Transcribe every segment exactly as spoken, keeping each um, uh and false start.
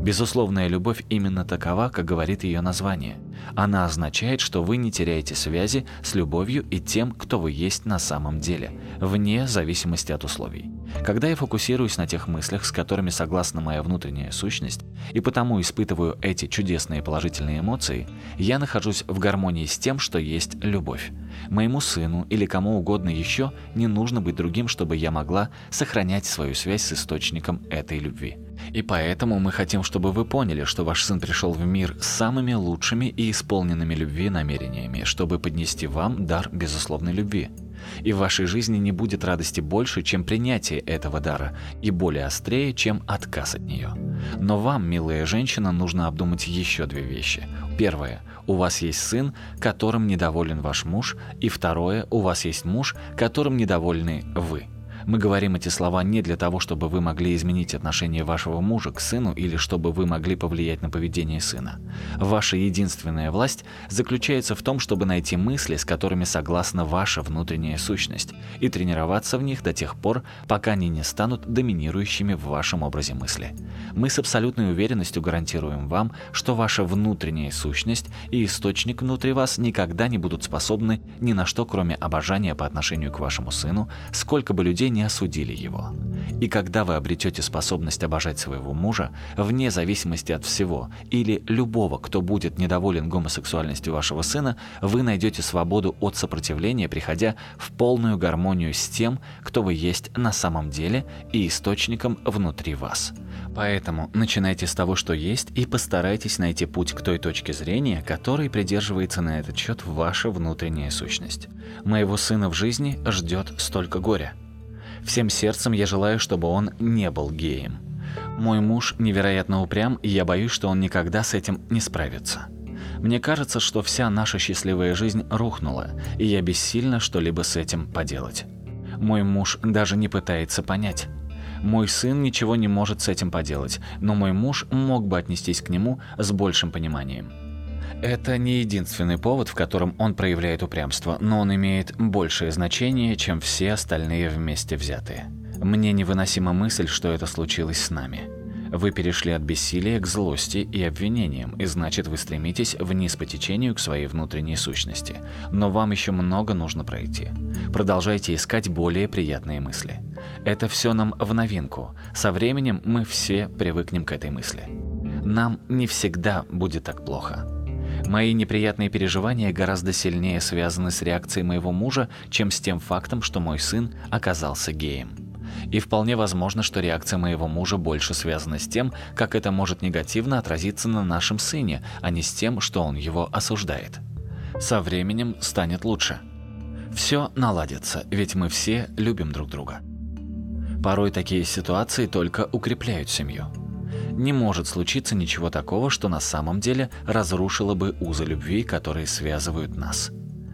Безусловная любовь именно такова, как говорит ее название. Она означает, что вы не теряете связи с любовью и тем, кто вы есть на самом деле, вне зависимости от условий. Когда я фокусируюсь на тех мыслях, с которыми согласна моя внутренняя сущность, и потому испытываю эти чудесные положительные эмоции, я нахожусь в гармонии с тем, что есть любовь. Моему сыну или кому угодно еще не нужно быть другим, чтобы я могла сохранять свою связь с источником этой любви. И поэтому мы хотим, чтобы вы поняли, что ваш сын пришел в мир с самыми лучшими и исполненными любви намерениями, чтобы поднести вам дар безусловной любви. И в вашей жизни не будет радости больше, чем принятие этого дара, и более острее, чем отказ от нее. Но вам, милая женщина, нужно обдумать еще две вещи. Первое. У вас есть сын, которым недоволен ваш муж, и второе. У вас есть муж, которым недовольны вы. Мы говорим эти слова не для того, чтобы вы могли изменить отношение вашего мужа к сыну или чтобы вы могли повлиять на поведение сына. Ваша единственная власть заключается в том, чтобы найти мысли, с которыми согласна ваша внутренняя сущность, и тренироваться в них до тех пор, пока они не станут доминирующими в вашем образе мысли. Мы с абсолютной уверенностью гарантируем вам, что ваша внутренняя сущность и источник внутри вас никогда не будут способны ни на что, кроме обожания по отношению к вашему сыну, сколько бы людей не осудили его. И когда вы обретете способность обожать своего мужа, вне зависимости от всего, или любого, кто будет недоволен гомосексуальностью вашего сына, вы найдете свободу от сопротивления, приходя в полную гармонию с тем, кто вы есть на самом деле и источником внутри вас. Поэтому начинайте с того, что есть, и постарайтесь найти путь к той точке зрения, которой придерживается на этот счет ваша внутренняя сущность. Моего сына в жизни ждет столько горя. Всем сердцем я желаю, чтобы он не был геем. Мой муж невероятно упрям, и я боюсь, что он никогда с этим не справится. Мне кажется, что вся наша счастливая жизнь рухнула, и я бессильна что-либо с этим поделать. Мой муж даже не пытается понять. Мой сын ничего не может с этим поделать, но мой муж мог бы отнестись к нему с большим пониманием. Это не единственный повод, в котором он проявляет упрямство, но он имеет большее значение, чем все остальные вместе взятые. Мне невыносима мысль, что это случилось с нами. Вы перешли от бессилия к злости и обвинениям, и значит, вы стремитесь вниз по течению к своей внутренней сущности. Но вам еще много нужно пройти. Продолжайте искать более приятные мысли. Это все нам в новинку. Со временем мы все привыкнем к этой мысли. Нам не всегда будет так плохо. Мои неприятные переживания гораздо сильнее связаны с реакцией моего мужа, чем с тем фактом, что мой сын оказался геем. И вполне возможно, что реакция моего мужа больше связана с тем, как это может негативно отразиться на нашем сыне, а не с тем, что он его осуждает. Со временем станет лучше. Все наладится, ведь мы все любим друг друга. Порой такие ситуации только укрепляют семью. Не может случиться ничего такого, что на самом деле разрушило бы узы любви, которые связывают нас.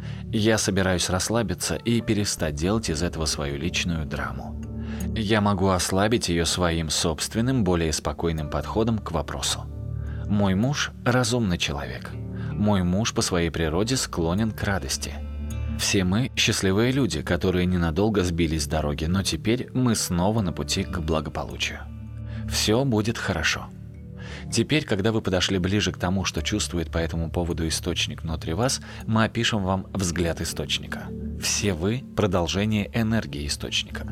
Я собираюсь расслабиться и перестать делать из этого свою личную драму. Я могу ослабить ее своим собственным, более спокойным подходом к вопросу. Мой муж – разумный человек. Мой муж по своей природе склонен к радости. Все мы – счастливые люди, которые ненадолго сбились с дороги, но теперь мы снова на пути к благополучию. Все будет хорошо. Теперь, когда вы подошли ближе к тому, что чувствует по этому поводу источник внутри вас, мы опишем вам взгляд источника. Все вы – продолжение энергии источника.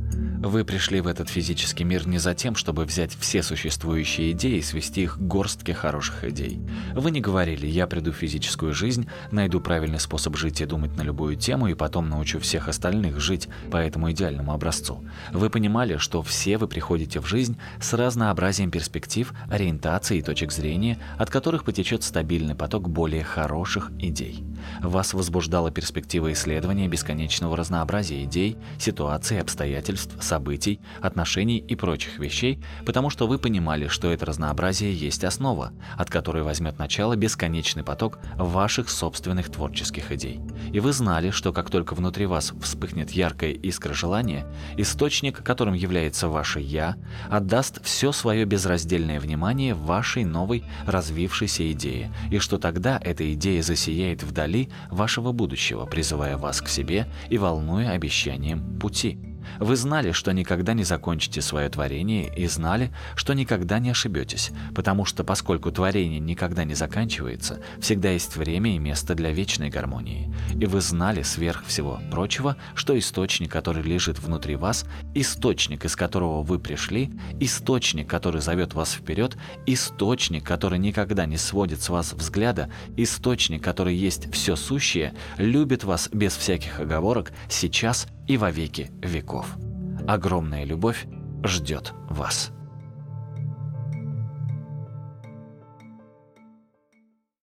Вы пришли в этот физический мир не за тем, чтобы взять все существующие идеи и свести их к горстке хороших идей. Вы не говорили: «Я приду в физическую жизнь, найду правильный способ жить и думать на любую тему, и потом научу всех остальных жить по этому идеальному образцу». Вы понимали, что все вы приходите в жизнь с разнообразием перспектив, ориентаций и точек зрения, от которых потечет стабильный поток более хороших идей. Вас возбуждала перспектива исследования бесконечного разнообразия идей, ситуаций, обстоятельств, событий, отношений и прочих вещей, потому что вы понимали, что это разнообразие есть основа, от которой возьмет начало бесконечный поток ваших собственных творческих идей. И вы знали, что как только внутри вас вспыхнет яркая искра желания, источник, которым является ваше «я», отдаст все свое безраздельное внимание вашей новой развившейся идее, и что тогда эта идея засияет вдали вашего будущего, призывая вас к себе и волнуя обещанием пути. Вы знали, что никогда не закончите свое творение, и знали, что никогда не ошибетесь, потому что поскольку творение никогда не заканчивается, всегда есть время и место для вечной гармонии. И вы знали сверх всего прочего, что источник, который лежит внутри вас, источник, из которого вы пришли, источник, который зовет вас вперед, источник, который никогда не сводит с вас взгляда, источник, который есть все сущее, любит вас без всяких оговорок сейчас и во веки веков. Огромная любовь ждет вас.